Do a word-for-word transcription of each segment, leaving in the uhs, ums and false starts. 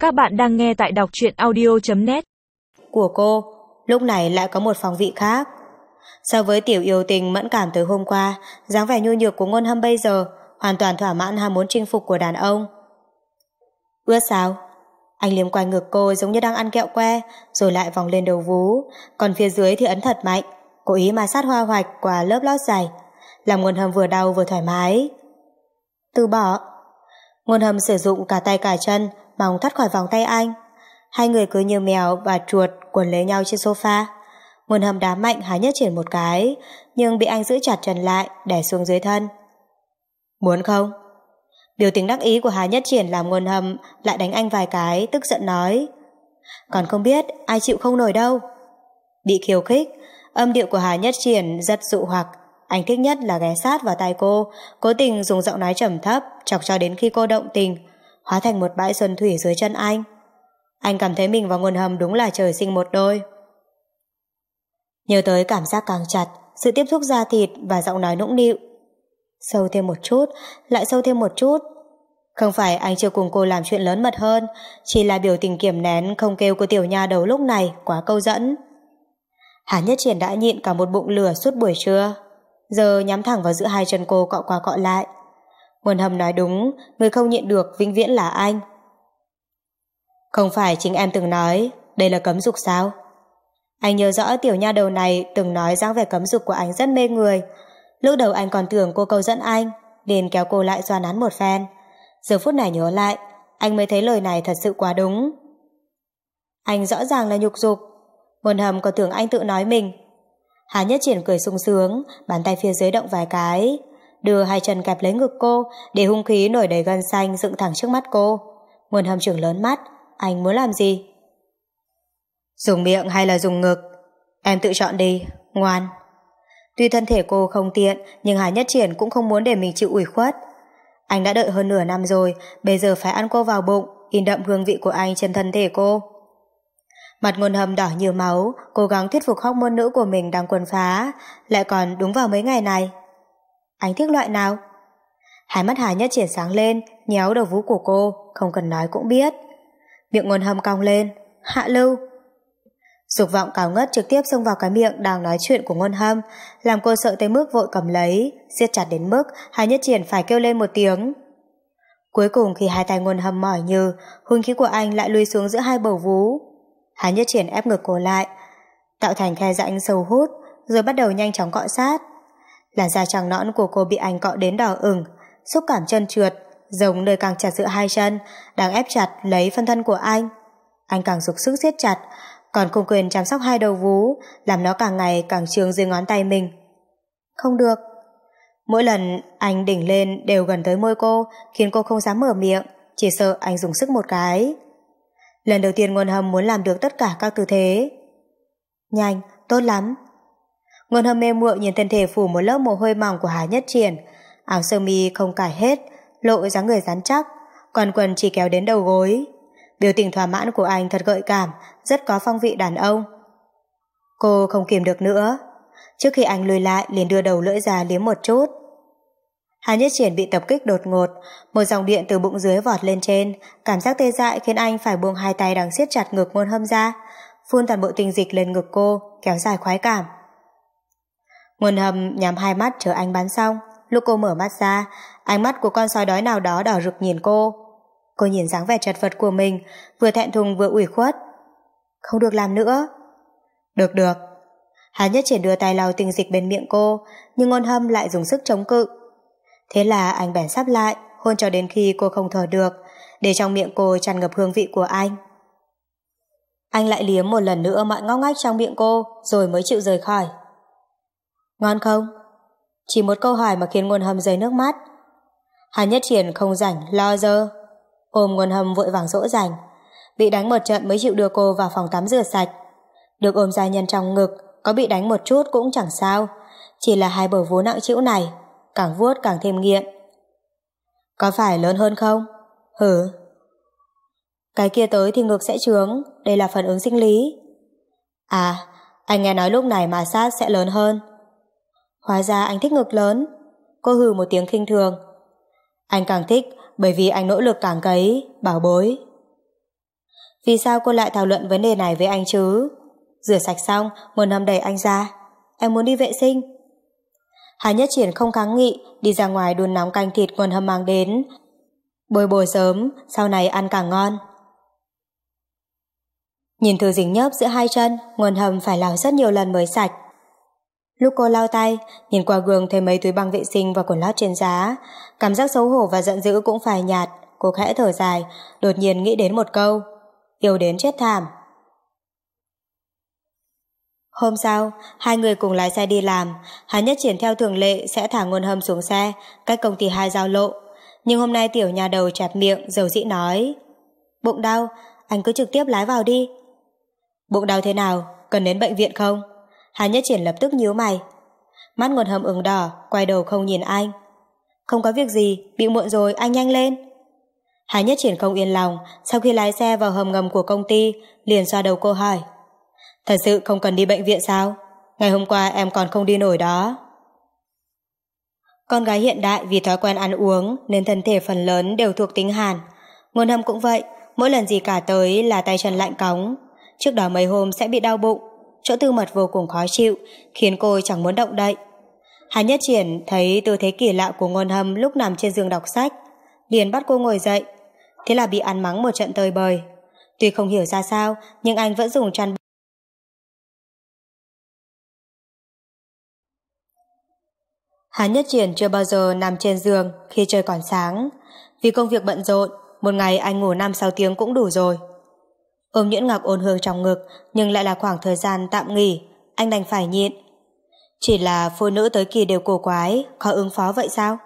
Các bạn đang nghe tại đọc truyện audio chấm net. Của cô, lúc này lại có một phong vị khác. So với tiểu yêu tình mẫn cảm tới hôm qua, dáng vẻ nhu nhược của Ngôn Hâm bây giờ hoàn toàn thỏa mãn ham muốn chinh phục của đàn ông. Ướt sao? Anh liếm quanh ngực cô giống như đang ăn kẹo que, rồi lại vòng lên đầu vú, còn phía dưới thì ấn thật mạnh, cố ý mà sát hoa hoạch qua lớp lót dày, làm Ngôn Hâm vừa đau vừa thoải mái. Từ bỏ. Ngôn Hâm sử dụng cả tay cả chân mong thoát khỏi vòng tay anh. Hai người cứ như mèo và chuột quấn lấy nhau trên sofa. Ngôn Hâm đá mạnh Hà Nhất Triển một cái, nhưng bị anh giữ chặt chân lại, đè xuống dưới thân. Muốn không? Biểu tình đắc ý của Hà Nhất Triển làm Ngôn Hâm lại đánh anh vài cái, tức giận nói. Còn không biết ai chịu không nổi đâu. Bị khiêu khích, âm điệu của Hà Nhất Triển rất dụ hoặc. Anh thích nhất là ghé sát vào tai cô, cố tình dùng giọng nói trầm thấp chọc cho đến khi cô động tình, hóa thành một bãi xuân thủy dưới chân anh. Anh cảm thấy mình và Ngôn Hâm đúng là trời sinh một đôi. Nhớ tới cảm giác càng chặt, sự tiếp xúc da thịt và giọng nói nũng nịu. Sâu thêm một chút, lại sâu thêm một chút. Không phải anh chưa cùng cô làm chuyện lớn mật hơn, chỉ là biểu tình kiềm nén không kêu của tiểu nha đầu lúc này quá câu dẫn. Hà Nhất Triển đã nhịn cả một bụng lửa suốt buổi trưa, giờ nhắm thẳng vào giữa hai chân cô cọ qua cọ lại. Ngôn Hâm nói đúng, người không nhịn được vĩnh viễn là anh. Không phải chính em từng nói đây là cấm dục sao? Anh nhớ rõ tiểu nha đầu này từng nói dáng vẻ cấm dục của anh rất mê người. Lúc đầu anh còn tưởng cô câu dẫn anh, nên kéo cô lại xoa nắn một phen. Giờ phút này nhớ lại, anh mới thấy lời này thật sự quá đúng. Anh rõ ràng là nhục dục. Ngôn Hâm còn tưởng anh tự nói mình. Hà Nhất Triển cười sung sướng, bàn tay phía dưới động vài cái, đưa hai chân kẹp lấy ngực cô, để hung khí nổi đầy gân xanh dựng thẳng trước mắt cô. Ngôn Hâm trừng lớn mắt. Anh muốn làm gì? Dùng miệng hay là dùng ngực? Em tự chọn đi, ngoan. Tuy thân thể cô không tiện, nhưng Hà Nhất Triển cũng không muốn để mình chịu ủy khuất. Anh đã đợi hơn nửa năm rồi, bây giờ phải ăn cô vào bụng, in đậm hương vị của anh trên thân thể cô. Mặt Ngôn Hâm đỏ như máu, cố gắng thuyết phục hormone nữ của mình đang quần phá, lại còn đúng vào mấy ngày này. Anh thích loại nào? Hai mắt Hà Nhất Triển sáng lên, nhéo đầu vú của cô, không cần nói cũng biết. Miệng Ngôn Hâm cong lên. Hạ lưu. Dục vọng cao ngất trực tiếp xông vào cái miệng đang nói chuyện của Ngôn Hâm, làm cô sợ tới mức vội cầm lấy, siết chặt đến mức Hà Nhất Triển phải kêu lên một tiếng. Cuối cùng khi hai tay Ngôn Hâm mỏi như, hung khí của anh lại lui xuống giữa hai bầu vú. Hà Nhất Triển ép ngực cô lại, tạo thành khe rãnh sâu hút, rồi bắt đầu nhanh chóng cọ sát. Làn da trắng nõn của cô bị anh cọ đến đỏ ửng, xúc cảm chân trượt, giống nơi càng chặt giữa hai chân, đang ép chặt lấy phân thân của anh. Anh càng dục sức siết chặt, còn không quên chăm sóc hai đầu vú, làm nó càng ngày càng trương dưới ngón tay mình. Không được. Mỗi lần anh đỉnh lên đều gần tới môi cô, khiến cô không dám mở miệng, chỉ sợ anh dùng sức một cái. Lần đầu tiên Ngôn Hâm muốn làm được tất cả các tư thế. Nhanh, tốt lắm. Ngôn Hâm mê muội nhìn thân thể phủ một lớp mồ hôi mỏng của Hà Nhất Triển, áo sơ mi không cài hết, lộ dáng người rắn chắc, còn quần chỉ kéo đến đầu gối. Biểu tình thỏa mãn của anh thật gợi cảm, rất có phong vị đàn ông. Cô không kìm được nữa. Trước khi anh lùi lại liền đưa đầu lưỡi ra liếm một chút. Hà Nhất Triển bị tập kích đột ngột, một dòng điện từ bụng dưới vọt lên trên, cảm giác tê dại khiến anh phải buông hai tay đang siết chặt ngực Ngôn Hâm ra, phun toàn bộ tinh dịch lên ngực cô, kéo dài khoái cảm. Ngôn Hâm nhắm hai mắt chờ anh bắn xong. Lúc cô mở mắt ra, ánh mắt của con sói đói nào đó đỏ rực nhìn cô. Cô nhìn dáng vẻ chật vật của mình, vừa thẹn thùng vừa ủy khuất. Không được làm nữa. Được được. Hà Nhất Triển đưa tay lau tinh dịch bên miệng cô, nhưng Ngôn Hâm lại dùng sức chống cự. Thế là anh bèn sắp lại, hôn cho đến khi cô không thở được, để trong miệng cô tràn ngập hương vị của anh. Anh lại liếm một lần nữa mọi ngóc ngách trong miệng cô, rồi mới chịu rời khỏi. Ngon không? Chỉ một câu hỏi mà khiến Ngôn Hâm rơi nước mắt. Hà Nhất Triển không rảnh lo dơ, ôm Ngôn Hâm vội vàng dỗ dành. Bị đánh một trận mới chịu đưa cô vào phòng tắm rửa sạch. Được ôm gia nhân trong ngực, có bị đánh một chút cũng chẳng sao, chỉ là hai bờ vú nặng trĩu này, càng vuốt càng thêm nghiện. Có phải lớn hơn không? Hử? Cái kia tới thì ngực sẽ trướng, đây là phản ứng sinh lý. À, anh nghe nói lúc này mà sát sẽ lớn hơn. Hóa ra anh thích ngực lớn. Cô hừ một tiếng khinh thường. Anh càng thích bởi vì anh nỗ lực càng cấy, bảo bối. Vì sao cô lại thảo luận vấn đề này với anh chứ? Rửa sạch xong, Ngôn Hâm đẩy anh ra. Em muốn đi vệ sinh. Hà Nhất Triển không kháng nghị, đi ra ngoài đun nóng canh thịt Ngôn Hâm mang đến. Bồi bồi sớm, sau này ăn càng ngon. Nhìn thứ dính nhớp giữa hai chân, Ngôn Hâm phải lau rất nhiều lần mới sạch. Lúc cô lau tay, nhìn qua gương thấy mấy túi băng vệ sinh và quần lót trên giá, cảm giác xấu hổ và giận dữ cũng phai nhạt. Cô khẽ thở dài, đột nhiên nghĩ đến một câu: yêu đến chết thảm. Hôm sau, hai người cùng lái xe đi làm. Hà Nhất Triển theo thường lệ sẽ thả Ngôn Hâm xuống xe, cách công ty hai giao lộ. Nhưng hôm nay tiểu nhà đầu chẹp miệng, dầu dĩ nói: bụng đau, anh cứ trực tiếp lái vào đi. Bụng đau thế nào, cần đến bệnh viện không? Hà Nhất Triển lập tức nhíu mày. Mắt Ngôn Hâm ửng đỏ, quay đầu không nhìn anh. Không có việc gì, bị muộn rồi, anh nhanh lên. Hà Nhất Triển không yên lòng, sau khi lái xe vào hầm ngầm của công ty, liền xoa đầu cô hỏi: thật sự không cần đi bệnh viện sao? Ngày hôm qua em còn không đi nổi đó. Con gái hiện đại vì thói quen ăn uống nên thân thể phần lớn đều thuộc tính hàn. Ngôn Hâm cũng vậy, mỗi lần gì cả tới là tay chân lạnh cóng. Trước đó mấy hôm sẽ bị đau bụng, chỗ tư mật vô cùng khó chịu, khiến cô chẳng muốn động đậy. Hà Nhất Triển thấy tư thế kỳ lạ của Ngôn Hâm lúc nằm trên giường đọc sách, liền bắt cô ngồi dậy. Thế là bị ăn mắng một trận tơi bời. Tuy không hiểu ra sao, nhưng anh vẫn dùng chăn. Hà Nhất Triển chưa bao giờ nằm trên giường khi trời còn sáng. Vì công việc bận rộn, một ngày anh ngủ năm sáu tiếng cũng đủ rồi. Ôm Nhuyễn Ngọc ôn hương trong ngực, nhưng lại là khoảng thời gian tạm nghỉ, anh đành phải nhịn. Chỉ là phụ nữ tới kỳ đều cổ quái, khó ứng phó vậy sao?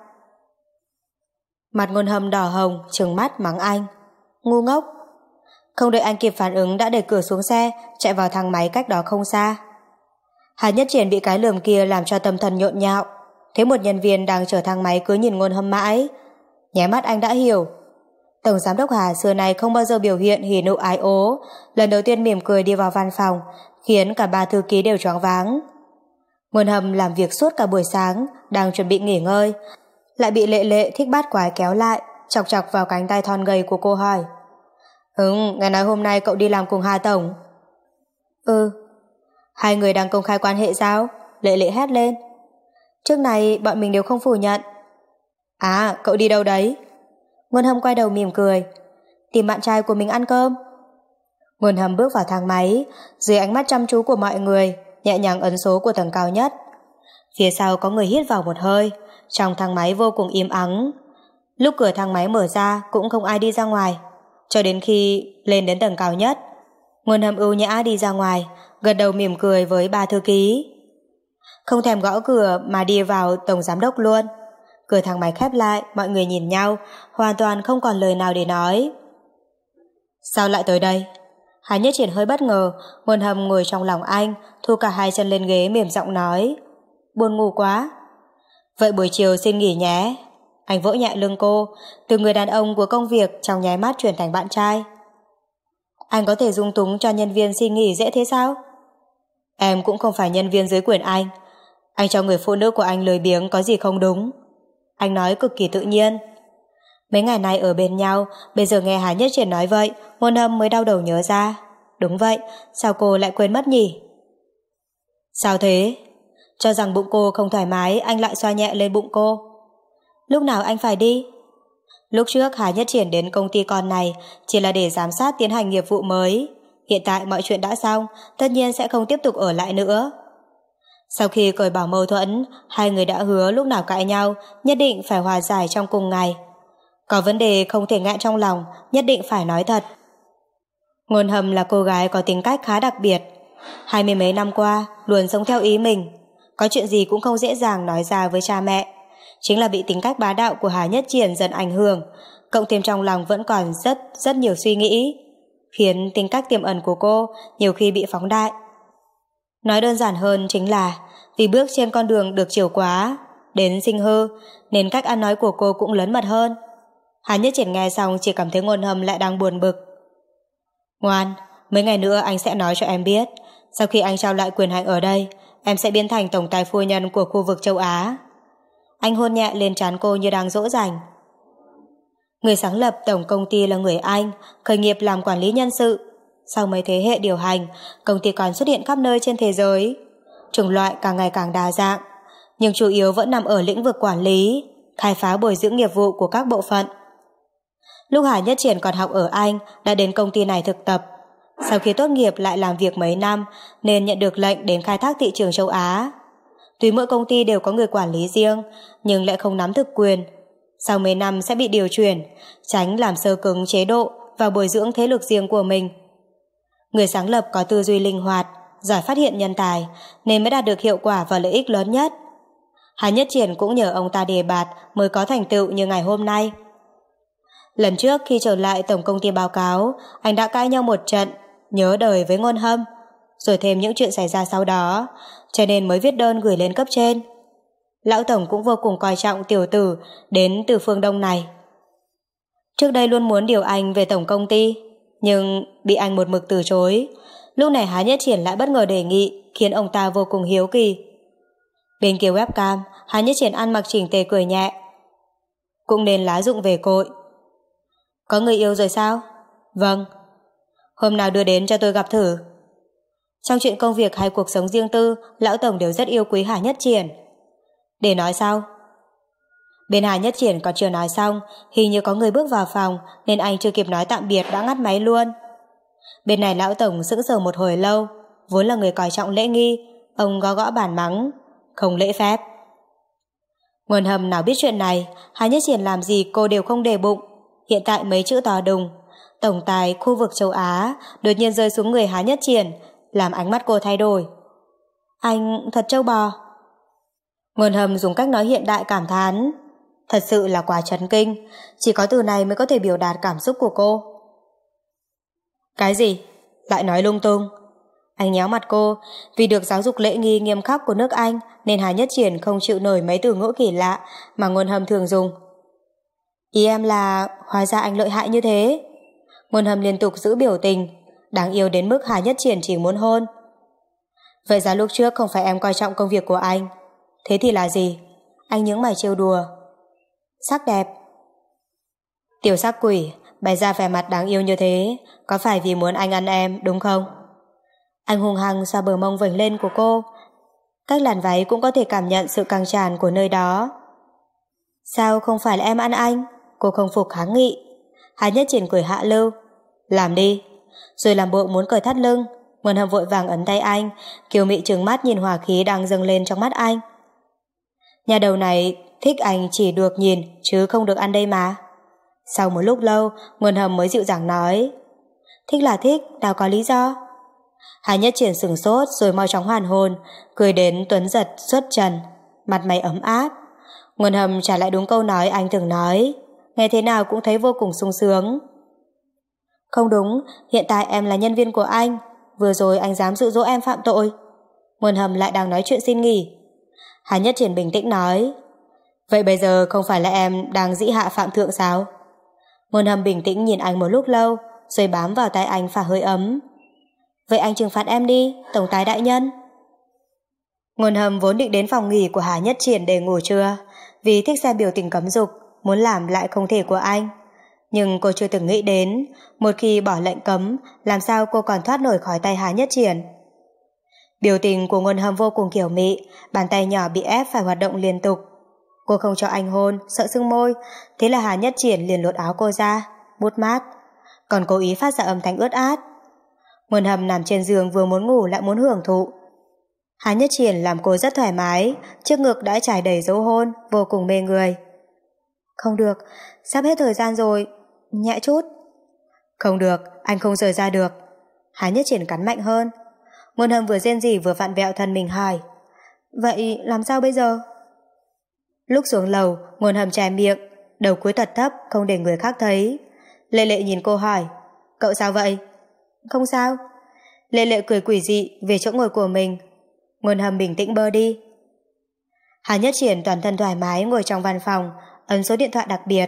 Mặt Ngôn Hâm đỏ hồng, trừng mắt mắng anh: ngu ngốc. Không đợi anh kịp phản ứng đã đẩy cửa xuống xe, chạy vào thang máy cách đó không xa. Hà Nhất Triển bị cái lườm kia làm cho tâm thần nhộn nhạo. Thấy một nhân viên đang chở thang máy cứ nhìn Ngôn Hâm mãi, nháy mắt anh đã hiểu. Tổng giám đốc Hà xưa nay không bao giờ biểu hiện hỉ nộ ái ố, lần đầu tiên mỉm cười đi vào văn phòng, khiến cả ba thư ký đều choáng váng. Ngôn Hâm làm việc suốt cả buổi sáng, đang chuẩn bị nghỉ ngơi, lại bị Lệ Lệ thích bát quái kéo lại, chọc chọc vào cánh tay thon gầy của cô hỏi: Ừ, nghe nói hôm nay cậu đi làm cùng Hà Tổng. Ừ. Hai người đang công khai quan hệ sao? Lệ Lệ hét lên. Trước này bọn mình đều không phủ nhận. À, cậu đi đâu đấy? Ngôn Hâm quay đầu mỉm cười. Tìm bạn trai của mình ăn cơm. Ngôn Hâm bước vào thang máy, dưới ánh mắt chăm chú của mọi người, nhẹ nhàng ấn số của tầng cao nhất. Phía sau có người hít vào một hơi, trong thang máy vô cùng im ắng. Lúc cửa thang máy mở ra cũng không ai đi ra ngoài, cho đến khi lên đến tầng cao nhất. Ngôn Hâm ưu nhã đi ra ngoài, gật đầu mỉm cười với ba thư ký. Không thèm gõ cửa mà đi vào tổng giám đốc luôn. Cửa thang máy khép lại, mọi người nhìn nhau, hoàn toàn không còn lời nào để nói. Sao lại tới đây? Hà Nhất Triển hơi bất ngờ. Ngôn Hâm ngồi trong lòng anh, thu cả hai chân lên ghế mềm giọng nói: buồn ngủ quá. Vậy buổi chiều xin nghỉ nhé. Anh vỗ nhẹ lưng cô, từ người đàn ông của công việc trong nháy mắt chuyển thành bạn trai. Anh có thể dung túng cho nhân viên xin nghỉ dễ thế sao? Em cũng không phải nhân viên dưới quyền anh. Anh cho người phụ nữ của anh lười biếng có gì không đúng? Anh nói cực kỳ tự nhiên. Mấy ngày nay ở bên nhau, bây giờ nghe Hà Nhất Triển nói vậy, Ngôn Hâm mới đau đầu nhớ ra. Đúng vậy, sao cô lại quên mất nhỉ? Sao thế? Cho rằng bụng cô không thoải mái, anh lại xoa nhẹ lên bụng cô. Lúc nào anh phải đi? Lúc trước Hà Nhất Triển đến công ty con này chỉ là để giám sát tiến hành nghiệp vụ mới. Hiện tại mọi chuyện đã xong, tất nhiên sẽ không tiếp tục ở lại nữa. Sau khi cởi bỏ mâu thuẫn, hai người đã hứa lúc nào cãi nhau nhất định phải hòa giải trong cùng ngày. Có vấn đề không thể ngại trong lòng, nhất định phải nói thật. Ngôn Hâm là cô gái có tính cách khá đặc biệt. Hai mươi mấy năm qua luôn sống theo ý mình, có chuyện gì cũng không dễ dàng nói ra với cha mẹ. Chính là bị tính cách bá đạo của Hà Nhất Triển dần ảnh hưởng, cộng thêm trong lòng vẫn còn rất rất nhiều suy nghĩ, khiến tính cách tiềm ẩn của cô nhiều khi bị phóng đại. Nói đơn giản hơn chính là vì bước trên con đường được chiều quá đến sinh hư, nên cách ăn nói của cô cũng lớn mật hơn. Hà Nhất Triển nghe xong chỉ cảm thấy Ngôn Hâm lại đang buồn bực. Ngoan, mấy ngày nữa anh sẽ nói cho em biết, sau khi anh trao lại quyền hành ở đây, em sẽ biến thành tổng tài phu nhân của khu vực châu Á. Anh hôn nhẹ lên trán cô như đang dỗ dành. Người sáng lập tổng công ty là người Anh, khởi nghiệp làm quản lý nhân sự, Sau mấy thế hệ điều hành, công ty còn xuất hiện khắp nơi trên thế giới. Chủng loại càng ngày càng đa dạng, nhưng chủ yếu vẫn nằm ở lĩnh vực quản lý, khai phá bồi dưỡng nghiệp vụ của các bộ phận. Lúc Hà Nhất Triển còn học ở Anh đã đến công ty này thực tập. Sau khi tốt nghiệp lại làm việc mấy năm nên nhận được lệnh đến khai thác thị trường châu Á. Tuy mỗi công ty đều có người quản lý riêng nhưng lại không nắm thực quyền. Sau mấy năm sẽ bị điều chuyển, tránh làm sơ cứng chế độ và bồi dưỡng thế lực riêng của mình. Người sáng lập có tư duy linh hoạt, giỏi phát hiện nhân tài nên mới đạt được hiệu quả và lợi ích lớn nhất. Hà Nhất Triển cũng nhờ ông ta đề bạt mới có thành tựu như ngày hôm nay. Lần trước khi trở lại tổng công ty báo cáo, anh đã cãi nhau một trận, nhớ đời với Ngôn Hâm, rồi thêm những chuyện xảy ra sau đó, cho nên mới viết đơn gửi lên cấp trên. Lão tổng cũng vô cùng coi trọng tiểu tử đến từ phương Đông này. Trước đây luôn muốn điều anh về tổng công ty, nhưng bị anh một mực từ chối. Lúc này Hà Nhất Triển lại bất ngờ đề nghị, khiến ông ta vô cùng hiếu kỳ. Bên kia webcam, Hà Nhất Triển ăn mặc chỉnh tề cười nhẹ. Cũng nên lá dụng về cội. Có người yêu rồi sao? Vâng. Hôm nào đưa đến cho tôi gặp thử. Trong chuyện công việc hay cuộc sống riêng tư, lão tổng đều rất yêu quý Hà Nhất Triển. Để nói sau. Bên Hà Nhất Triển còn chưa nói xong, hình như có người bước vào phòng nên anh chưa kịp nói tạm biệt đã ngắt máy luôn. Bên này lão tổng sững sờ một hồi lâu, vốn là người coi trọng lễ nghi, ông gõ gõ bàn mắng, không lễ phép. Nguồn Hâm nào biết chuyện này, Hà Nhất Triển làm gì cô đều không để bụng. Hiện tại mấy chữ to đùng, tổng tài khu vực châu Á đột nhiên rơi xuống người Hà Nhất Triển, làm ánh mắt cô thay đổi. Anh thật trâu bò. Nguồn Hâm dùng cách nói hiện đại cảm thán. Thật sự là quá chấn kinh, chỉ có từ này mới có thể biểu đạt cảm xúc của cô. Cái gì? Lại nói lung tung. Anh nhéo mặt cô, vì được giáo dục lễ nghi nghiêm khắc của nước Anh nên Hà Nhất Triển không chịu nổi mấy từ ngữ kỳ lạ mà Nguồn Hâm thường dùng. Ý em là hóa ra anh lợi hại như thế. Nguồn Hâm liên tục giữ biểu tình, đáng yêu đến mức Hà Nhất Triển chỉ muốn hôn. Vậy ra lúc trước không phải em coi trọng công việc của anh. Thế thì là gì? Anh nhướng mày trêu đùa. Sắc đẹp. Tiểu sắc quỷ, bày ra vẻ mặt đáng yêu như thế, có phải vì muốn anh ăn em, đúng không? Anh hung hăng xoa bờ mông vểnh lên của cô. Cách làn váy cũng có thể cảm nhận sự căng tràn của nơi đó. Sao không phải là em ăn anh? Cô không phục kháng nghị. Hà Nhất Triển cười hạ lưu. Làm đi. Rồi làm bộ muốn cởi thắt lưng. Nguồn Hâm vội vàng ấn tay anh, kiều mị trừng mắt nhìn hỏa khí đang dâng lên trong mắt anh. Nhà đầu này thích anh chỉ được nhìn chứ không được ăn đây mà. Sau một lúc lâu, Nguồn Hâm mới dịu dàng nói. Thích là thích, nào có lý do. Hà Nhất Triển sửng sốt rồi mau chóng hoàn hồn, cười đến tuấn giật xuất trần, mặt mày ấm áp. Nguồn Hâm trả lại đúng câu nói anh từng nói, nghe thế nào cũng thấy vô cùng sung sướng. Không đúng, hiện tại em là nhân viên của anh, vừa rồi anh dám dụ dỗ em phạm tội. Nguồn Hâm lại đang nói chuyện xin nghỉ. Hà Nhất Triển bình tĩnh nói, vậy bây giờ không phải là em đang dĩ hạ phạm thượng sao? Nguồn Hâm bình tĩnh nhìn anh một lúc lâu, rồi bám vào tay anh phả hơi ấm. Vậy anh trừng phạt em đi, tổng tài đại nhân. Nguồn Hâm vốn định đến phòng nghỉ của Hà Nhất Triển để ngủ trưa, vì thích xem biểu tình cấm dục, muốn làm lại không thể của anh. Nhưng cô chưa từng nghĩ đến, một khi bỏ lệnh cấm, làm sao cô còn thoát nổi khỏi tay Hà Nhất Triển. Biểu tình của Nguồn Hâm vô cùng kiểu mị, bàn tay nhỏ bị ép phải hoạt động liên tục. Cô không cho anh hôn, sợ sưng môi, thế là Hà Nhất Triển liền lột áo cô ra, bút mát, còn cố ý phát ra âm thanh ướt át. Nguồn Hâm nằm trên giường vừa muốn ngủ lại muốn hưởng thụ. Hà Nhất Triển làm cô rất thoải mái, trước ngực đã trải đầy dấu hôn, vô cùng mê người. Không được, sắp hết thời gian rồi, nhẹ chút. Không được, anh không rời ra được. Hà Nhất Triển cắn mạnh hơn. Nguồn Hâm vừa rên rỉ vừa vặn vẹo thân mình hỏi, vậy làm sao bây giờ? Lúc xuống lầu, Nguồn Hâm che miệng, đầu cúi thật thấp không để người khác thấy. Lệ Lệ nhìn cô hỏi, cậu sao vậy? Không sao. Lệ Lệ cười quỷ dị về chỗ ngồi của mình. Nguồn Hâm bình tĩnh bơ đi. Hà Nhất Triển toàn thân thoải mái ngồi trong văn phòng, ấn số điện thoại đặc biệt.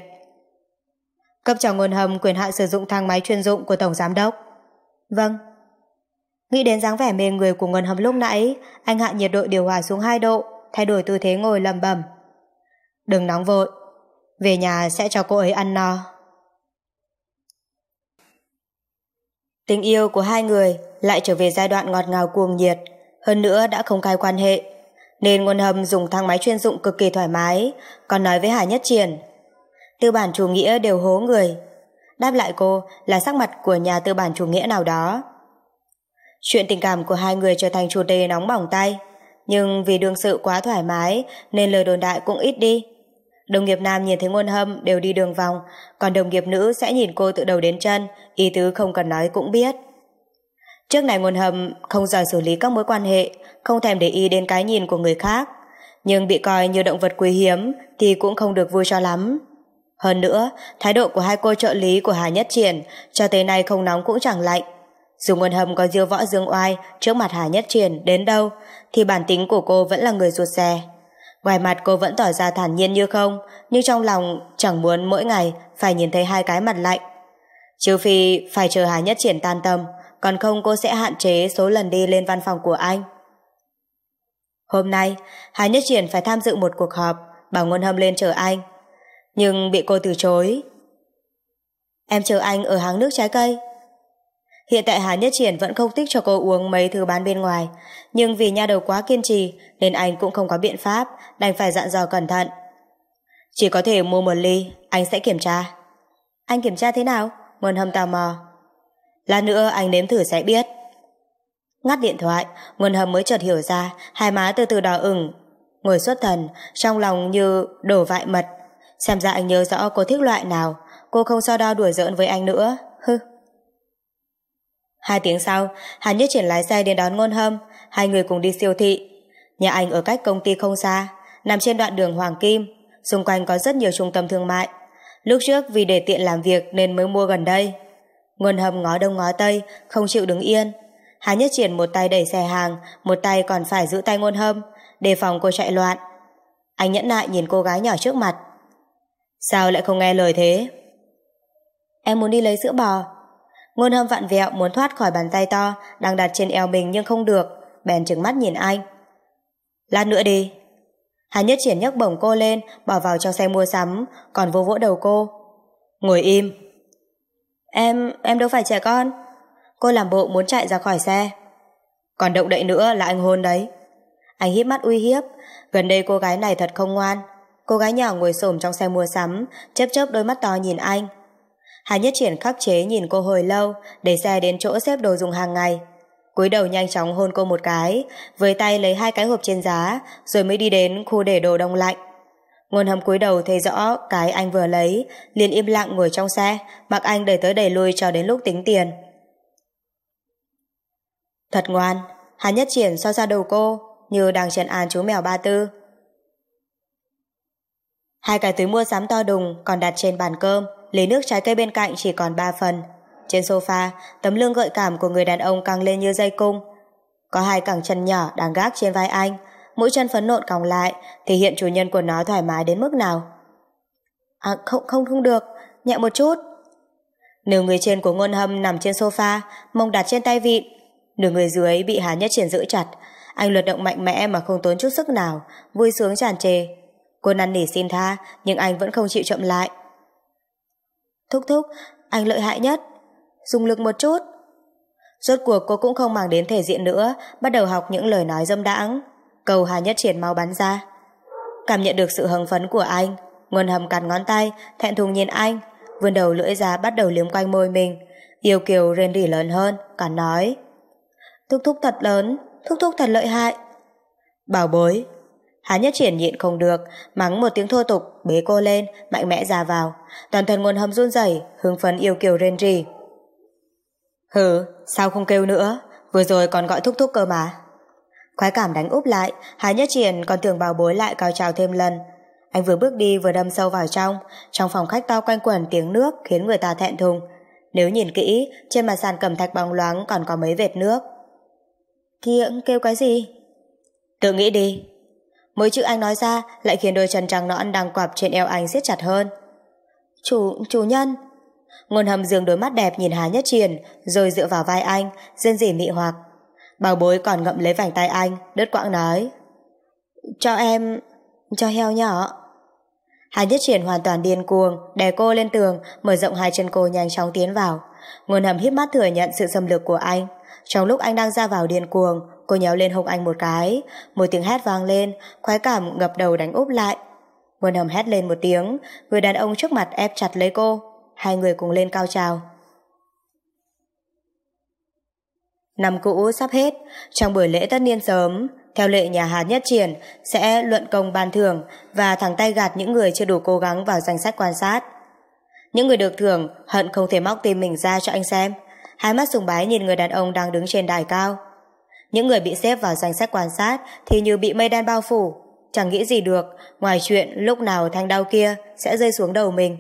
Cấp cho Nguồn Hâm quyền hạn sử dụng thang máy chuyên dụng của tổng giám đốc. Vâng. Nghĩ đến dáng vẻ mê người của Nguồn Hâm lúc nãy, anh hạ nhiệt độ điều hòa xuống hai độ, thay đổi tư thế ngồi lầm bầm. Đừng nóng vội, về nhà sẽ cho cô ấy ăn no. Tình yêu của hai người lại trở về giai đoạn ngọt ngào cuồng nhiệt, hơn nữa đã không cai quan hệ, nên Ngôn Hâm dùng thang máy chuyên dụng cực kỳ thoải mái, còn nói với Hà Nhất Triển. Tư bản chủ nghĩa đều hố người. Đáp lại cô là sắc mặt của nhà tư bản chủ nghĩa nào đó. Chuyện tình cảm của hai người trở thành chủ đề nóng bỏng tay, nhưng vì đương sự quá thoải mái nên lời đồn đại cũng ít đi. Đồng nghiệp nam nhìn thấy Ngôn Hâm đều đi đường vòng, còn đồng nghiệp nữ sẽ nhìn cô từ đầu đến chân, ý tứ không cần nói cũng biết. Trước này Ngôn Hâm không giỏi xử lý các mối quan hệ, không thèm để ý đến cái nhìn của người khác, nhưng bị coi như động vật quý hiếm thì cũng không được vui cho lắm. Hơn nữa, thái độ của hai cô trợ lý của Hà Nhất Triển cho tới nay không nóng cũng chẳng lạnh. Dù Ngôn Hâm có diêu võ dương oai trước mặt Hà Nhất Triển đến đâu, thì bản tính của cô vẫn là người rụt rè. Ngoài mặt cô vẫn tỏ ra thản nhiên như không, nhưng trong lòng chẳng muốn mỗi ngày phải nhìn thấy hai cái mặt lạnh. Trừ phi phải chờ Hà Nhất Triển tan tầm, còn không cô sẽ hạn chế số lần đi lên văn phòng của anh. Hôm nay, Hà Nhất Triển phải tham dự một cuộc họp, bảo Ngôn Hâm lên chờ anh, nhưng bị cô từ chối. Em chờ anh ở hàng nước trái cây. Hiện tại Hà Nhất Triển vẫn không thích cho cô uống mấy thứ bán bên ngoài, nhưng vì nha đầu quá kiên trì nên anh cũng không có biện pháp, đành phải dặn dò cẩn thận. Chỉ có thể mua một ly, anh sẽ kiểm tra. Anh kiểm tra thế nào? Ngôn Hâm tò mò. Lát nữa anh nếm thử sẽ biết. Ngắt điện thoại, Ngôn Hâm mới chợt hiểu ra, hai má từ từ đỏ ửng, ngồi xuất thần, trong lòng như đổ vại mật. Xem ra anh nhớ rõ cô thích loại nào, cô không so đo đùa giỡn với anh nữa. Hư. Hai tiếng sau, Hà Nhất Triển lái xe đến đón Ngôn Hâm, hai người cùng đi siêu thị. Nhà anh ở cách công ty không xa, nằm trên đoạn đường Hoàng Kim, xung quanh có rất nhiều trung tâm thương mại. Lúc trước vì để tiện làm việc nên mới mua gần đây. Ngôn Hâm ngó đông ngó tây, không chịu đứng yên. Hà Nhất Triển một tay đẩy xe hàng, một tay còn phải giữ tay Ngôn Hâm, đề phòng cô chạy loạn. Anh nhẫn nại nhìn cô gái nhỏ trước mặt. Sao lại không nghe lời thế? Em muốn đi lấy sữa bò. Ngôn Hâm vặn vẹo muốn thoát khỏi bàn tay to đang đặt trên eo mình nhưng không được, bèn trừng mắt nhìn anh. Lát nữa đi. Hà Nhất Triển nhấc bổng cô lên, bỏ vào trong xe mua sắm, còn vỗ vỗ đầu cô. Ngồi im. Em, em đâu phải trẻ con. Cô làm bộ muốn chạy ra khỏi xe. Còn động đậy nữa là anh hôn đấy. Anh híp mắt uy hiếp. Gần đây cô gái này thật không ngoan. Cô gái nhỏ ngồi xổm trong xe mua sắm, chớp chớp đôi mắt to nhìn anh. Hà Nhất Triển khắc chế nhìn cô hồi lâu, để xe đến chỗ xếp đồ dùng hàng ngày. Cúi đầu nhanh chóng hôn cô một cái, với tay lấy hai cái hộp trên giá, rồi mới đi đến khu để đồ đông lạnh. Ngôn Hâm cúi đầu thấy rõ cái anh vừa lấy, liền im lặng ngồi trong xe, mặc anh đẩy tới đẩy lui cho đến lúc tính tiền. Thật ngoan. Hà Nhất Triển so ra đầu cô, như đang trấn an chú mèo Ba Tư. Hai cái túi mua sắm to đùng còn đặt trên bàn cơm, lấy nước trái cây bên cạnh chỉ còn ba phần. Trên sofa, tấm lưng gợi cảm của người đàn ông căng lên như dây cung. Có hai cẳng chân nhỏ đang gác trên vai anh, mũi chân phấn nộn còng lại, thể hiện chủ nhân của nó thoải mái đến mức nào. À không không không được, nhẹ một chút. Nửa người trên của Ngôn Hâm nằm trên sofa, mông đặt trên tay vịn. Nửa người dưới bị Hà Nhất Triển giữ chặt. Anh luật động mạnh mẽ mà không tốn chút sức nào, vui sướng tràn trề. Cô năn nỉ xin tha, nhưng anh vẫn không chịu chậm lại. Thúc thúc, anh lợi hại nhất. Dùng lực một chút. Rốt cuộc cô cũng không màng đến thể diện nữa, bắt đầu học những lời nói dâm đãng. Cầu Hà Nhất Triển mau bắn ra. Cảm nhận được sự hưng phấn của anh, Ngôn Hâm cắn ngón tay, thẹn thùng nhìn anh, vươn đầu lưỡi ra bắt đầu liếm quanh môi mình. Yêu kiều rên rỉ lớn hơn, còn nói: Thúc thúc thật lớn, thúc thúc thật lợi hại. Bảo bối. Hà Nhất Triển nhịn không được, mắng một tiếng thô tục, bế cô lên, mạnh mẽ ra vào. Toàn thân Ngôn Hâm run rẩy, hưng phấn yêu kiều rên rỉ. Hừ, sao không kêu nữa, vừa rồi còn gọi thúc thúc cơ mà. Khoái cảm đánh úp lại, Hà Nhất Triển còn tưởng bảo bối lại cao trào thêm lần. Anh vừa bước đi vừa đâm sâu vào trong. Trong phòng khách to quanh quẩn tiếng nước khiến người ta thẹn thùng. Nếu nhìn kỹ, trên mặt sàn cẩm thạch bóng loáng còn có mấy vệt nước. Kia, kêu cái gì? Tự nghĩ đi. Mỗi chữ anh nói ra lại khiến đôi chân trắng nõn đang quặp trên eo anh siết chặt hơn. Chủ, chủ nhân. Ngôn Hâm dương đôi mắt đẹp nhìn Hà Nhất Triển, rồi dựa vào vai anh, rên rỉ mị hoặc. Bảo bối còn ngậm lấy vành tay anh, đứt quãng nói: Cho em, cho heo nhỏ. Hà Nhất Triển hoàn toàn điên cuồng, đè cô lên tường, mở rộng hai chân cô nhanh chóng tiến vào. Ngôn Hâm híp mắt thừa nhận sự xâm lược của anh. Trong lúc anh đang ra vào điên cuồng, cô nhéo lên hông anh một cái, một tiếng hét vang lên, khoái cảm ngập đầu đánh úp lại. Ngôn Hâm hét lên một tiếng, người đàn ông trước mặt ép chặt lấy cô, hai người cùng lên cao trào. Năm cũ sắp hết, trong buổi lễ tất niên sớm, theo lệ nhà Hà Nhất Triển sẽ luận công ban thưởng và thẳng tay gạt những người chưa đủ cố gắng vào danh sách quan sát. Những người được thưởng hận không thể móc tim mình ra cho anh xem, hai mắt sùng bái nhìn người đàn ông đang đứng trên đài cao. Những người bị xếp vào danh sách quan sát thì như bị mây đen bao phủ, chẳng nghĩ gì được ngoài chuyện lúc nào thanh đao kia sẽ rơi xuống đầu mình.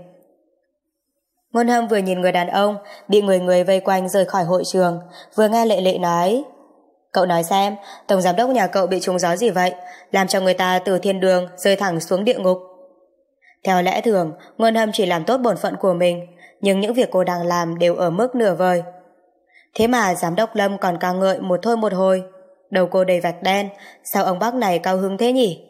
Ngôn Hâm vừa nhìn người đàn ông bị người người vây quanh rời khỏi hội trường, vừa nghe Lệ Lệ nói: "Cậu nói xem, tổng giám đốc nhà cậu bị trúng gió gì vậy, làm cho người ta từ thiên đường rơi thẳng xuống địa ngục?" Theo lẽ thường, Ngôn Hâm chỉ làm tốt bổn phận của mình, nhưng những việc cô đang làm đều ở mức nửa vời. Thế mà giám đốc Lâm còn ca ngợi một thôi một hồi. Đầu cô đầy vạch đen, sao ông bác này cao hứng thế nhỉ?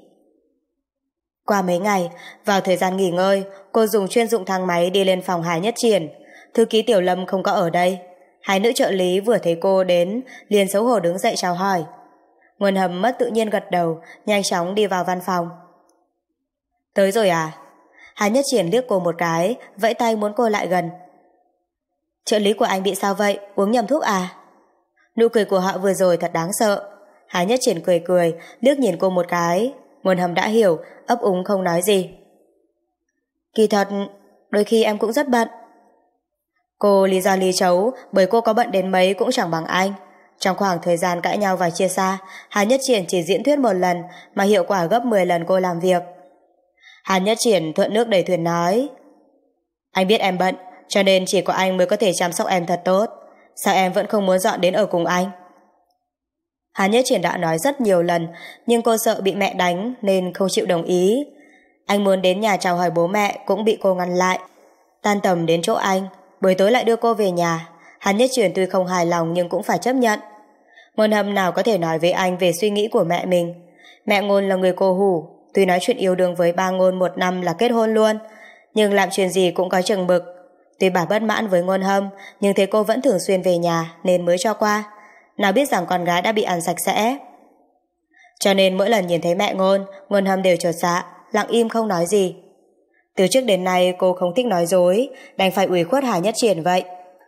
Qua mấy ngày, vào thời gian nghỉ ngơi, cô dùng chuyên dụng thang máy đi lên phòng Hà Nhất Triển. Thư ký Tiểu Lâm không có ở đây. Hai nữ trợ lý vừa thấy cô đến liền xấu hổ đứng dậy chào hỏi. Ngôn Hâm mất tự nhiên gật đầu, nhanh chóng đi vào văn phòng. "Tới rồi à?" Hà Nhất Triển liếc cô một cái, vẫy tay muốn cô lại gần. "Trợ lý của anh bị sao vậy, uống nhầm thuốc à?" Nụ cười của họ vừa rồi thật đáng sợ. Hà Nhất Triển cười cười, liếc nhìn cô một cái. Ngôn Hâm đã hiểu, ấp úng không nói gì. "Kỳ thật, đôi khi em cũng rất bận." Cô lý do lý chấu, bởi cô có bận đến mấy cũng chẳng bằng anh. Trong khoảng thời gian cãi nhau và chia xa, Hà Nhất Triển chỉ diễn thuyết một lần mà hiệu quả gấp mười lần cô làm việc. Hà Nhất Triển thuận nước đẩy thuyền nói: "Anh biết em bận, cho nên chỉ có anh mới có thể chăm sóc em thật tốt. Sao em vẫn không muốn dọn đến ở cùng anh?" Hà Nhất Triển đã nói rất nhiều lần, nhưng cô sợ bị mẹ đánh nên không chịu đồng ý. Anh muốn đến nhà chào hỏi bố mẹ cũng bị cô ngăn lại. Tan tầm đến chỗ anh, buổi tối lại đưa cô về nhà. Hà Nhất Triển tuy không hài lòng nhưng cũng phải chấp nhận. Ngôn Hâm nào có thể nói với anh về suy nghĩ của mẹ mình. Mẹ Ngôn là người cô hủ, tuy nói chuyện yêu đương với ba Ngôn một năm là kết hôn luôn, nhưng làm chuyện gì cũng có chừng mực. Tuy bà bất mãn với Ngôn Hâm, nhưng thấy cô vẫn thường xuyên về nhà nên mới cho qua. Nào biết rằng con gái đã bị ăn sạch sẽ. Cho nên mỗi lần nhìn thấy mẹ Ngôn, Ngôn Hâm đều chột dạ, lặng im không nói gì. Từ trước đến nay cô không thích nói dối, đành phải ủy khuất Hà Nhất Triển vậy.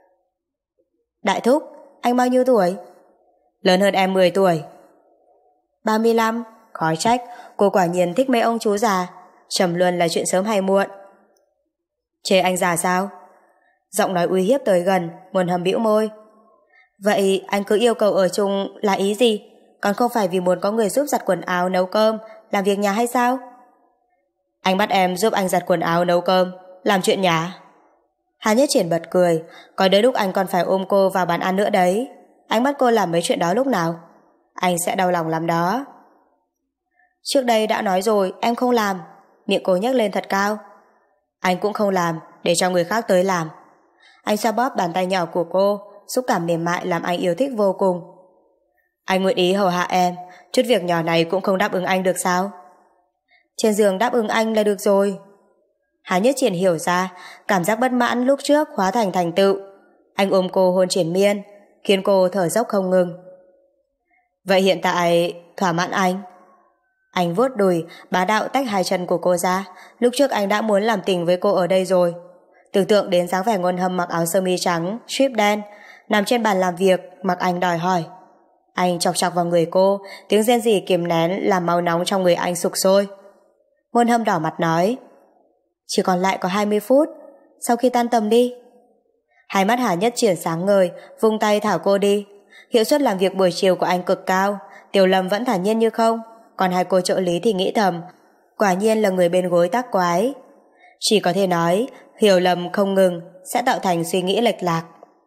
"Đại thúc, anh bao nhiêu tuổi?" "Lớn hơn em mười tuổi." ba mươi lăm, khó trách, cô quả nhiên thích mấy ông chú già, trầm luân là chuyện sớm hay muộn. "Chê anh già sao?" Giọng nói uy hiếp tới gần, Ngôn Hâm bĩu môi. "Vậy anh cứ yêu cầu ở chung là ý gì? Còn không phải vì muốn có người giúp giặt quần áo, nấu cơm, làm việc nhà hay sao?" "Anh bắt em giúp anh giặt quần áo, nấu cơm, làm chuyện nhà?" Hà Nhất Triển bật cười, có đôi lúc anh còn phải ôm cô vào bàn ăn nữa đấy. Anh bắt cô làm mấy chuyện đó lúc nào? Anh sẽ đau lòng lắm đó. "Trước đây đã nói rồi, em không làm." Miệng cô nhếch lên thật cao. "Anh cũng không làm, để cho người khác tới làm." Anh xoa bóp bàn tay nhỏ của cô, xúc cảm mềm mại làm anh yêu thích vô cùng. "Anh nguyện ý hầu hạ em, chút việc nhỏ này cũng không đáp ứng anh được sao?" "Trên giường đáp ứng anh là được rồi." Hà Nhất Triển hiểu ra, cảm giác bất mãn lúc trước hóa thành thành tựu. Anh ôm cô hôn triển miên, khiến cô thở dốc không ngừng. "Vậy hiện tại thỏa mãn anh?" Anh vuốt đùi, bá đạo tách hai chân của cô ra. Lúc trước anh đã muốn làm tình với cô ở đây rồi. Tưởng tượng đến dáng vẻ Ngôn Hâm mặc áo sơ mi trắng, strip đen, nằm trên bàn làm việc, mặc anh đòi hỏi. Anh chọc chọc vào người cô, tiếng rên rỉ kiềm nén làm máu nóng trong người anh sục sôi. Ngôn Hâm đỏ mặt nói: "Chỉ còn lại có hai mươi phút, sau khi tan tầm đi." Hai mắt Hà Nhất Triển sáng ngời, vung tay thảo cô đi. Hiệu suất làm việc buổi chiều của anh cực cao. Tiểu Lâm vẫn thản nhiên như không, còn hai cô trợ lý thì nghĩ thầm, quả nhiên là người bên gối tác quái. Chỉ có thể nói, hiểu lầm không ngừng sẽ tạo thành suy nghĩ lệch lạc.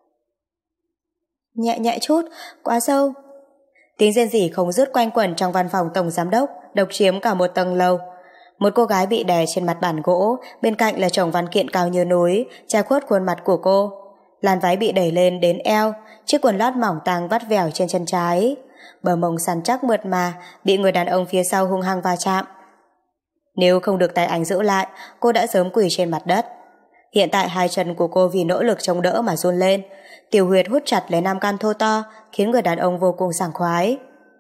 "Nhẹ nhẹ chút, quá sâu." Tiếng rên rỉ không dứt quanh quẩn trong văn phòng tổng giám đốc, độc chiếm cả một tầng lầu. Một cô gái bị đè trên mặt bàn gỗ, bên cạnh là chồng văn kiện cao như núi, che khuất khuôn mặt của cô. Làn váy bị đẩy lên đến eo, chiếc quần lót mỏng tang vắt vẻo trên chân trái. Bờ mông săn chắc mượt mà, bị người đàn ông phía sau hung hăng va chạm. Nếu không được tay anh giữ lại, cô đã sớm quỳ trên mặt đất. Hiện tại hai chân của cô vì nỗ lực chống đỡ mà run lên, tiểu huyệt hút chặt lấy nam can thô to, khiến người đàn ông vô cùng sảng khoái.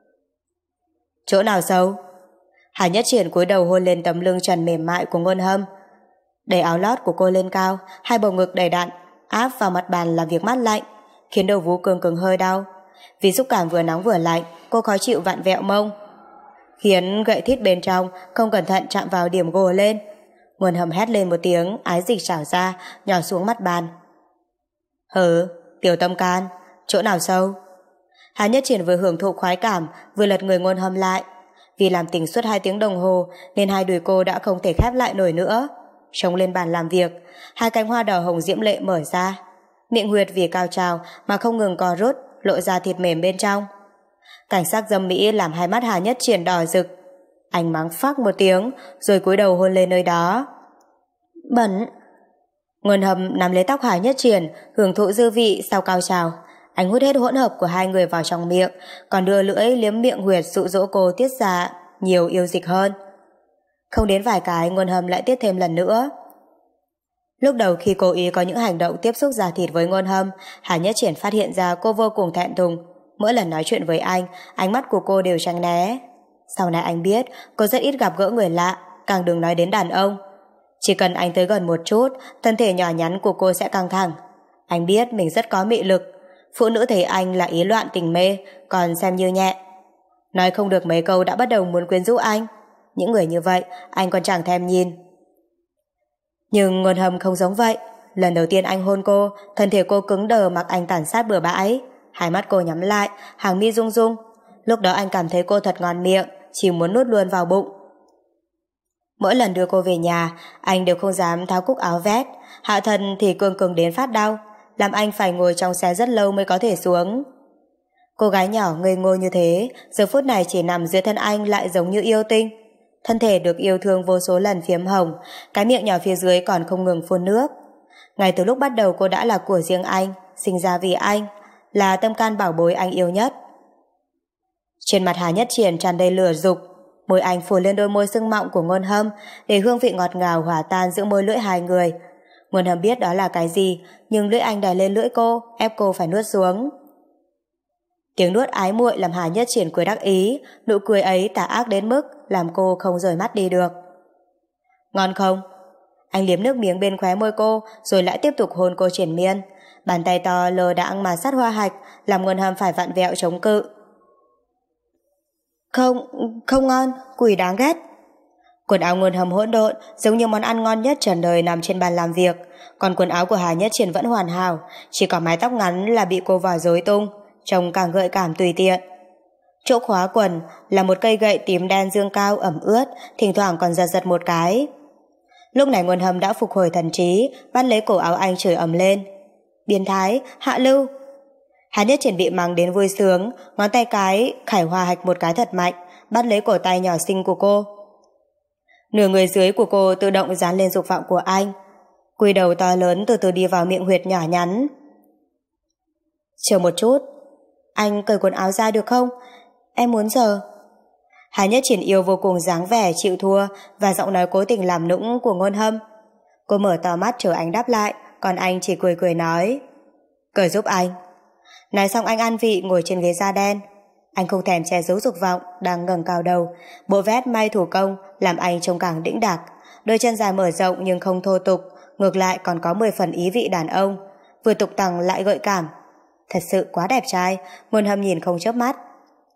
Chỗ nào sâu? Hà Nhất Triển cúi đầu hôn lên tấm lưng trần mềm mại của Ngôn Hâm, đẩy áo lót của cô lên cao, hai bầu ngực đầy đặn áp vào mặt bàn làm việc mát lạnh, khiến đầu vú cương cứng hơi đau. Vì xúc cảm vừa nóng vừa lạnh, cô khó chịu vặn vẹo mông, khiến gậy thít bên trong không cẩn thận chạm vào điểm gồ lên. Ngôn Hâm hét lên một tiếng, ái dịch trào ra, nhỏ xuống mặt bàn. Hừ, tiểu tâm can, chỗ nào sâu? Hà Nhất Triển vừa hưởng thụ khoái cảm, vừa lật người Ngôn Hâm lại. Vì làm tình suốt hai tiếng đồng hồ nên hai đùi cô đã không thể khép lại nổi nữa. Trông lên bàn làm việc, hai cánh hoa đỏ hồng diễm lệ mở ra, miệng huyệt vì cao trào mà không ngừng co rút, lộ ra thịt mềm bên trong. Cảnh sắc dâm mỹ làm hai mắt Hà Nhất Triển đỏ rực. Anh mắng phắc một tiếng rồi cúi đầu hôn lên nơi đó. Bẩn. Ngôn Hâm nắm lấy tóc Hà Nhất Triển, hưởng thụ dư vị sau cao trào. Anh hút hết hỗn hợp của hai người vào trong miệng, còn đưa lưỡi liếm miệng huyệt dụ dỗ cô tiết ra nhiều yêu dịch hơn. Không đến vài cái, Ngôn Hâm lại tiết thêm lần nữa. Lúc đầu khi cố ý có những hành động tiếp xúc da thịt với Ngôn Hâm, Hà Nhất Triển phát hiện ra cô vô cùng thẹn thùng. Mỗi lần nói chuyện với anh, ánh mắt của cô đều tránh né. Sau này anh biết cô rất ít gặp gỡ người lạ, càng đừng nói đến đàn ông. Chỉ cần anh tới gần một chút, thân thể nhỏ nhắn của cô sẽ căng thẳng. Anh biết mình rất có mị lực. Phụ nữ thấy anh là ý loạn tình mê, còn xem như nhẹ. Nói không được mấy câu đã bắt đầu muốn quyến rũ anh. Những người như vậy anh còn chẳng thèm nhìn. Nhưng Ngôn Hâm không giống vậy. Lần đầu tiên anh hôn cô, thân thể cô cứng đờ mặc anh tàn sát bừa bãi. Hai mắt cô nhắm lại, hàng mi rung rung. Lúc đó anh cảm thấy cô thật ngon miệng, chỉ muốn nuốt luôn vào bụng. Mỗi lần đưa cô về nhà, anh đều không dám tháo cúc áo vest, hạ thân thì cương cứng đến phát đau, làm anh phải ngồi trong xe rất lâu mới có thể xuống. Cô gái nhỏ ngây ngô như thế, giờ phút này chỉ nằm dưới thân anh lại giống như yêu tinh. Thân thể được yêu thương vô số lần phiếm hồng, cái miệng nhỏ phía dưới còn không ngừng phun nước. Ngay từ lúc bắt đầu cô đã là của riêng anh, sinh ra vì anh, là tâm can bảo bối anh yêu nhất. Trên mặt Hà Nhất Triển tràn đầy lửa dục, môi anh phủ lên đôi môi sưng mọng của Ngôn Hâm để hương vị ngọt ngào hòa tan giữa môi lưỡi hai người. Ngôn Hâm biết đó là cái gì, nhưng lưỡi anh đè lên lưỡi cô, ép cô phải nuốt xuống. Tiếng nuốt ái muội làm Hà Nhất Triển cười đắc ý, nụ cười ấy tà ác đến mức làm cô không rời mắt đi được. Ngon không? Anh liếm nước miếng bên khóe môi cô, rồi lại tiếp tục hôn cô triển miên. Bàn tay to lờ đãng mà sát hoa hạch, làm Ngôn Hâm phải vặn vẹo chống cự. Không, không ngon, quỷ đáng ghét. Quần áo Ngôn Hâm hỗn độn, giống như món ăn ngon nhất trần đời nằm trên bàn làm việc. Còn quần áo của Hà Nhất Triển vẫn hoàn hảo, chỉ có mái tóc ngắn là bị cô vò rối tung, trông càng gợi cảm tùy tiện. Chỗ khóa quần là một cây gậy tím đen dương cao ẩm ướt, thỉnh thoảng còn giật giật một cái. Lúc này Ngôn Hâm đã phục hồi thần trí, bắt lấy cổ áo anh chửi ầm lên. Biến thái, hạ lưu. Hà Nhất Triển bị mắng đến vui sướng, ngón tay cái khải hòa hạch một cái thật mạnh, bắt lấy cổ tay nhỏ xinh của cô. Nửa người dưới của cô tự động dán lên dục vọng của anh. Cùi đầu to lớn từ từ đi vào miệng huyệt nhỏ nhắn. Chờ một chút, anh cởi quần áo ra được không? Em muốn giờ. Hà Nhất Triển yêu vô cùng dáng vẻ chịu thua và giọng nói cố tình làm nũng của Ngôn Hâm. Cô mở to mắt chờ anh đáp lại, còn anh chỉ cười cười nói. Cởi giúp anh. Nói xong anh ăn vị ngồi trên ghế da đen. Anh không thèm che giấu dục vọng đang ngẩng cao đầu. Bộ vest may thủ công làm anh trông càng đĩnh đạc. Đôi chân dài mở rộng nhưng không thô tục, ngược lại còn có mười phần ý vị đàn ông, vừa tục tằng lại gợi cảm. Thật sự quá đẹp trai, Ngôn Hâm nhìn không chớp mắt.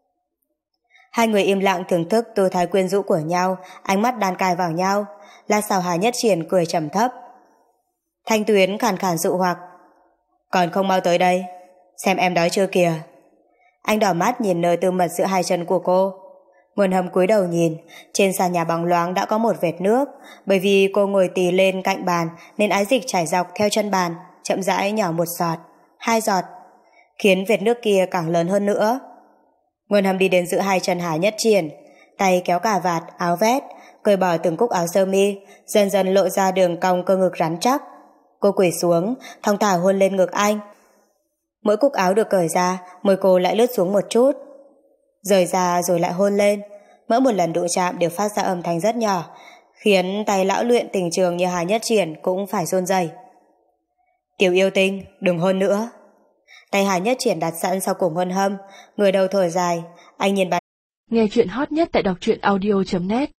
Hai người im lặng thưởng thức tư thái quyến rũ của nhau, ánh mắt đan cài vào nhau. Lát sau Hà Nhất Triển cười trầm thấp. Thanh Tuyến khàn khàn dụ hoặc. Còn không mau tới đây, xem em đói chưa kìa. Anh đỏ mắt nhìn nơi tư mật giữa hai chân của cô. Ngôn Hâm cúi đầu nhìn, trên sàn nhà bóng loáng đã có một vệt nước. Bởi vì cô ngồi tì lên cạnh bàn nên ái dịch chảy dọc theo chân bàn, chậm rãi nhỏ một giọt, hai giọt, khiến vệt nước kia càng lớn hơn nữa. Ngôn Hâm đi đến giữa hai chân Hà Nhất Triển, tay kéo cà vạt, áo vest, cởi bỏ từng cúc áo sơ mi, dần dần lộ ra đường cong cơ ngực rắn chắc. Cô quỳ xuống, thong thả hôn lên ngực anh. Mỗi cúc áo được cởi ra, môi cô lại lướt xuống một chút, rời ra rồi lại hôn lên. Mỗi một lần đụng chạm đều phát ra âm thanh rất nhỏ, khiến tay lão luyện tình trường như Hà Nhất Triển cũng phải run rẩy. Tiểu yêu tinh, đừng hôn nữa. Tay Hà Nhất Triển đặt sẵn sau cổ Ngôn Hâm, người đầu thở dài, anh nhìn bàn. Nghe chuyện hot nhất tại đọc truyện audio chấm net.